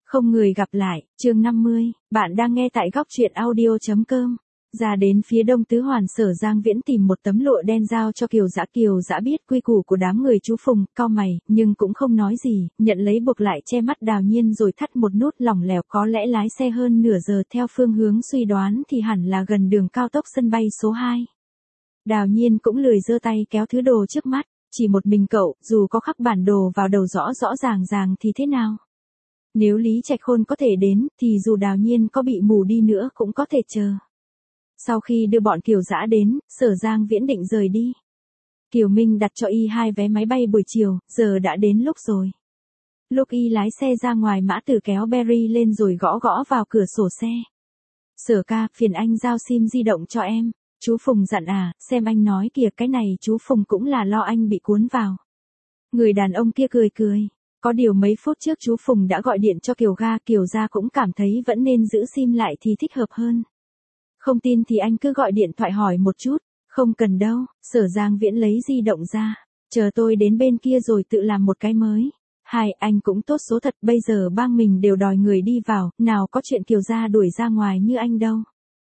Không người gặp lại, chương 50, bạn đang nghe tại góc truyện audio.com. Ra đến phía đông tứ hoàn, Sở Giang Viễn tìm một tấm lụa đen giao cho Kiều Dã biết quy củ của đám người chú Phùng, cau mày, nhưng cũng không nói gì, nhận lấy buộc lại che mắt Đào Nhiên rồi thắt một nút lỏng lẻo, có lẽ lái xe hơn nửa giờ theo phương hướng suy đoán thì hẳn là gần đường cao tốc sân bay số 2. Đào Nhiên cũng lười giơ tay kéo thứ đồ trước mắt, chỉ một mình cậu, dù có khắc bản đồ vào đầu rõ ràng thì thế nào? Nếu Lý Trạch Khôn có thể đến, thì dù Đào Nhiên có bị mù đi nữa cũng có thể chờ. Sau khi đưa bọn Kiều Dã đến, Sở Giang Viễn định rời đi. Kiều Minh đặt cho y 2 vé máy bay buổi chiều, giờ đã đến lúc rồi. Lúc y lái xe ra ngoài, Mã Tử kéo Berry lên rồi gõ vào cửa sổ xe. Sở ca, phiền anh giao sim di động cho em. Chú Phùng dặn à, xem anh nói kìa, cái này chú Phùng cũng là lo anh bị cuốn vào. Người đàn ông kia cười. Có điều mấy phút trước chú Phùng đã gọi điện cho Kiều Gia cũng cảm thấy vẫn nên giữ sim lại thì thích hợp hơn. Không tin thì anh cứ gọi điện thoại hỏi một chút. Không cần đâu, Sở Giang Viễn lấy di động ra. Chờ tôi đến bên kia rồi tự làm một cái mới. Anh cũng tốt số thật, bây giờ bang mình đều đòi người đi vào, nào có chuyện Kiều Gia đuổi ra ngoài như anh đâu.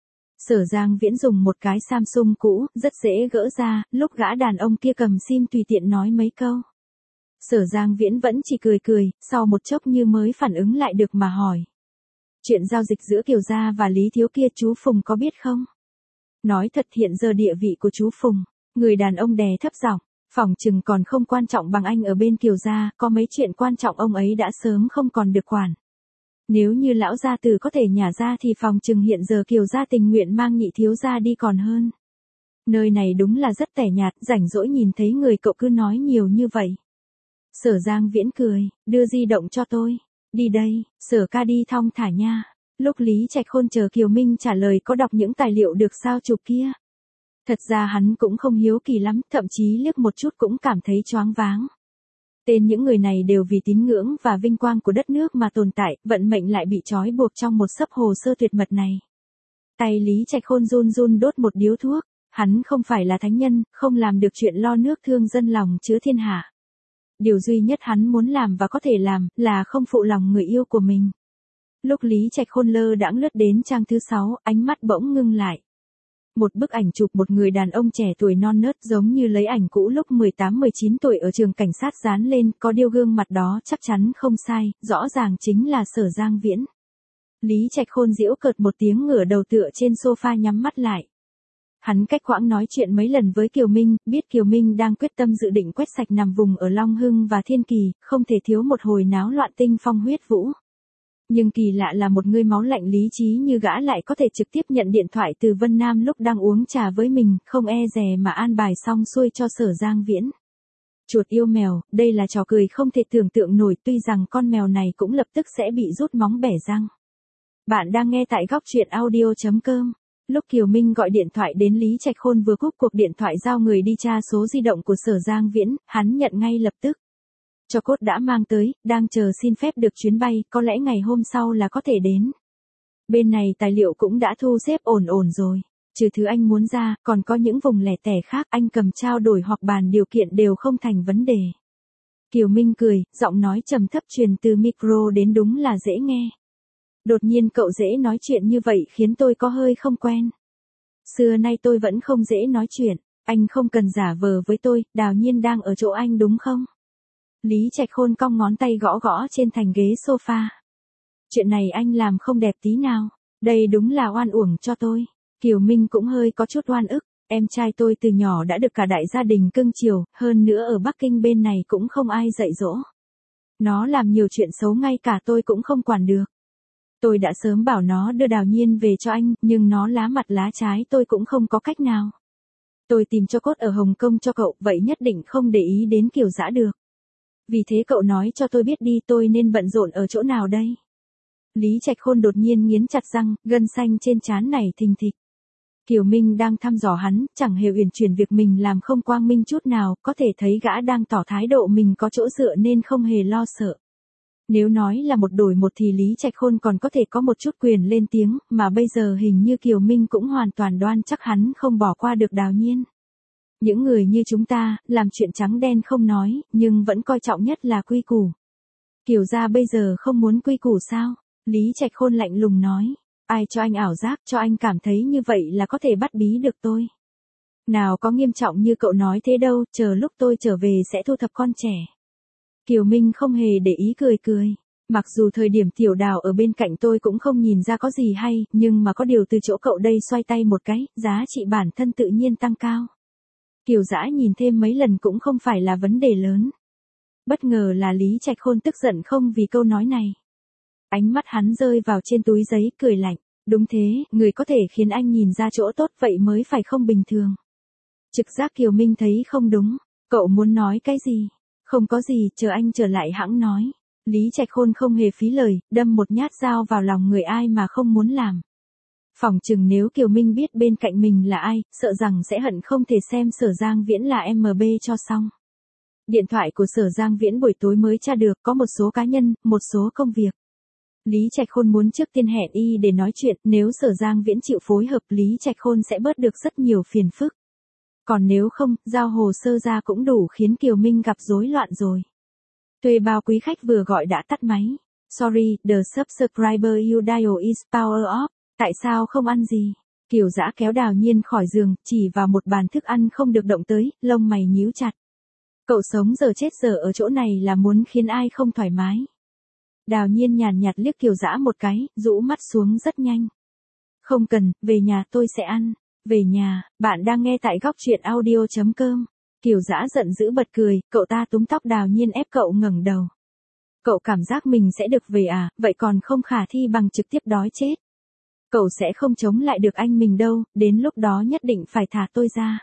Sở Giang Viễn dùng một cái Samsung cũ, rất dễ gỡ ra, lúc gã đàn ông kia cầm sim tùy tiện nói mấy câu. Sở Giang Viễn vẫn chỉ cười, sau một chốc như mới phản ứng lại được mà hỏi. Chuyện giao dịch giữa Kiều Gia và Lý Thiếu kia chú Phùng có biết không? Nói thật, hiện giờ địa vị của chú Phùng, người đàn ông đè thấp giọng, phỏng chừng còn không quan trọng bằng anh ở bên Kiều Gia, có mấy chuyện quan trọng ông ấy đã sớm không còn được quản. Nếu như lão gia tử có thể nhả ra thì phòng chừng hiện giờ Kiều Gia tình nguyện mang Nhị thiếu gia đi còn hơn. Nơi này đúng là rất tẻ nhạt, rảnh rỗi nhìn thấy người cậu cứ nói nhiều như vậy. Sở Giang Viễn cười, đưa di động cho tôi. Đi đây, Sở ca đi thong thả nha. Lúc Lý Trạch Khôn chờ Kiều Minh trả lời có đọc những tài liệu được sao chụp kia. Thật ra hắn cũng không hiếu kỳ lắm, thậm chí liếc một chút cũng cảm thấy choáng váng. Tên những người này đều vì tín ngưỡng và vinh quang của đất nước mà tồn tại, vận mệnh lại bị trói buộc trong một xấp hồ sơ tuyệt mật này. Tay Lý Trạch Khôn run đốt một điếu thuốc, hắn không phải là thánh nhân, không làm được chuyện lo nước thương dân lòng chứa thiên hạ. Điều duy nhất hắn muốn làm và có thể làm, là không phụ lòng người yêu của mình. Lúc Lý Trạch Khôn lơ đãng lướt đến trang thứ 6, ánh mắt bỗng ngưng lại. Một bức ảnh chụp một người đàn ông trẻ tuổi non nớt giống như lấy ảnh cũ lúc 18-19 tuổi ở trường cảnh sát dán lên, có điêu gương mặt đó chắc chắn không sai, rõ ràng chính là Sở Giang Viễn. Lý Trạch Khôn giễu cợt một tiếng, ngửa đầu tựa trên sofa nhắm mắt lại. Hắn cách quãng nói chuyện mấy lần với Kiều Minh, biết Kiều Minh đang quyết tâm dự định quét sạch nằm vùng ở Long Hưng và Thiên Kỳ, không thể thiếu một hồi náo loạn tinh phong huyết vũ. Nhưng kỳ lạ là một người máu lạnh lý trí như gã lại có thể trực tiếp nhận điện thoại từ Vân Nam lúc đang uống trà với mình, không e dè mà an bài xong xuôi cho Sở Giang Viễn. Chuột yêu mèo, đây là trò cười không thể tưởng tượng nổi, tuy rằng con mèo này cũng lập tức sẽ bị rút móng bẻ răng. Bạn đang nghe tại góc truyện audio.com. Lúc Kiều Minh gọi điện thoại đến, Lý Trạch Khôn vừa cúp cuộc điện thoại giao người đi tra số di động của Sở Giang Viễn, hắn nhận ngay lập tức. Cho cốt đã mang tới, đang chờ xin phép được chuyến bay, có lẽ ngày hôm sau là có thể đến. Bên này tài liệu cũng đã thu xếp ổn rồi. Trừ thứ anh muốn ra, còn có những vùng lẻ tẻ khác anh cầm trao đổi hoặc bàn điều kiện đều không thành vấn đề. Kiều Minh cười, giọng nói trầm thấp truyền từ micro đến, đúng là dễ nghe. Đột nhiên cậu dễ nói chuyện như vậy khiến tôi có hơi không quen. Xưa nay tôi vẫn không dễ nói chuyện, anh không cần giả vờ với tôi, Đào Nhiên đang ở chỗ anh đúng không? Lý Trạch Khôn cong ngón tay gõ trên thành ghế sofa. Chuyện này anh làm không đẹp tí nào, đây đúng là oan uổng cho tôi. Kiều Minh cũng hơi có chút oan ức, em trai tôi từ nhỏ đã được cả đại gia đình cưng chiều, hơn nữa ở Bắc Kinh bên này cũng không ai dạy dỗ. Nó làm nhiều chuyện xấu ngay cả tôi cũng không quản được. Tôi đã sớm bảo nó đưa Đào Nhiên về cho anh, nhưng nó lá mặt lá trái, tôi cũng không có cách nào. Tôi tìm cho cốt ở Hồng Kông cho cậu, vậy nhất định không để ý đến Kiều Dã được. Vì thế cậu nói cho tôi biết đi, tôi nên bận rộn ở chỗ nào đây? Lý Trạch Khôn đột nhiên nghiến chặt răng, gân xanh trên trán này thình thịch. Kiều Minh đang thăm dò hắn, chẳng hề uyển chuyển việc mình làm không quang minh chút nào, có thể thấy gã đang tỏ thái độ mình có chỗ dựa nên không hề lo sợ. Nếu nói là một đổi một thì Lý Trạch Khôn còn có thể có một chút quyền lên tiếng, mà bây giờ hình như Kiều Minh cũng hoàn toàn đoan chắc hắn không bỏ qua được Đào Nhiên. Những người như chúng ta, làm chuyện trắng đen không nói, nhưng vẫn coi trọng nhất là quy củ. Kiều gia bây giờ không muốn quy củ sao? Lý Trạch Khôn lạnh lùng nói. Ai cho anh ảo giác, cho anh cảm thấy như vậy là có thể bắt bí được tôi. Nào có nghiêm trọng như cậu nói thế đâu, chờ lúc tôi trở về sẽ thu thập con trẻ. Kiều Minh không hề để ý cười cười. Mặc dù thời điểm Tiểu Đào ở bên cạnh tôi cũng không nhìn ra có gì hay, nhưng mà có điều từ chỗ cậu đây xoay tay một cái, giá trị bản thân tự nhiên tăng cao. Kiều Dã nhìn thêm mấy lần cũng không phải là vấn đề lớn. Bất ngờ là Lý Trạch Khôn tức giận không vì câu nói này. Ánh mắt hắn rơi vào trên túi giấy cười lạnh. Đúng thế, người có thể khiến anh nhìn ra chỗ tốt vậy mới phải không bình thường. Trực giác Kiều Minh thấy không đúng. Cậu muốn nói cái gì? Không có gì, chờ anh trở lại hãng nói. Lý Trạch Khôn không hề phí lời, đâm một nhát dao vào lòng người ai mà không muốn làm. Phỏng chừng nếu Kiều Minh biết bên cạnh mình là ai, sợ rằng sẽ hận không thể xem Sở Giang Viễn là MB cho xong. Điện thoại của Sở Giang Viễn buổi tối mới tra được có một số cá nhân, một số công việc. Lý Trạch Khôn muốn trước tiên hẹn y để nói chuyện, nếu Sở Giang Viễn chịu phối hợp Lý Trạch Khôn sẽ bớt được rất nhiều phiền phức. Còn nếu không, giao hồ sơ ra cũng đủ khiến Kiều Minh gặp rối loạn rồi. Thuê bao quý khách vừa gọi đã tắt máy. Sorry, the subscriber you dial is power off. Tại sao không ăn gì? Kiều Dã kéo Đào Nhiên khỏi giường, chỉ vào một bàn thức ăn không được động tới, lông mày nhíu chặt. Cậu sống giờ chết giờ ở chỗ này là muốn khiến ai không thoải mái. Đào Nhiên nhàn nhạt liếc Kiều Dã một cái, rũ mắt xuống rất nhanh. Không cần, về nhà tôi sẽ ăn. Về nhà, bạn đang nghe tại góc truyện audio.com. Kiều Dã giận dữ bật cười, cậu ta túm tóc Đào Nhiên ép cậu ngẩng đầu. Cậu cảm giác mình sẽ được về à, vậy còn không khả thi bằng trực tiếp đói chết. Cậu sẽ không chống lại được anh mình đâu, đến lúc đó nhất định phải thả tôi ra.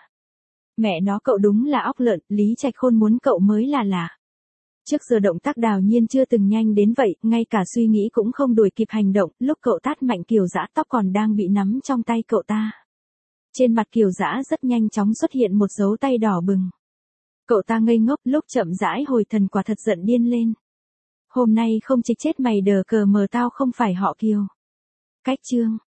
Mẹ nó cậu đúng là óc lợn, Lý Trạch Khôn muốn cậu mới là lạ. Trước giờ động tác Đào Nhiên chưa từng nhanh đến vậy, ngay cả suy nghĩ cũng không đuổi kịp hành động, lúc cậu tát mạnh Kiều Dã tóc còn đang bị nắm trong tay cậu ta. Trên mặt Kiều Dã rất nhanh chóng xuất hiện một dấu tay đỏ bừng. Cậu ta ngây ngốc lúc chậm rãi hồi thần quả thật giận điên lên. Hôm nay không trịch chết mày đờ cờ mờ tao không phải họ Kiều. Cách chương.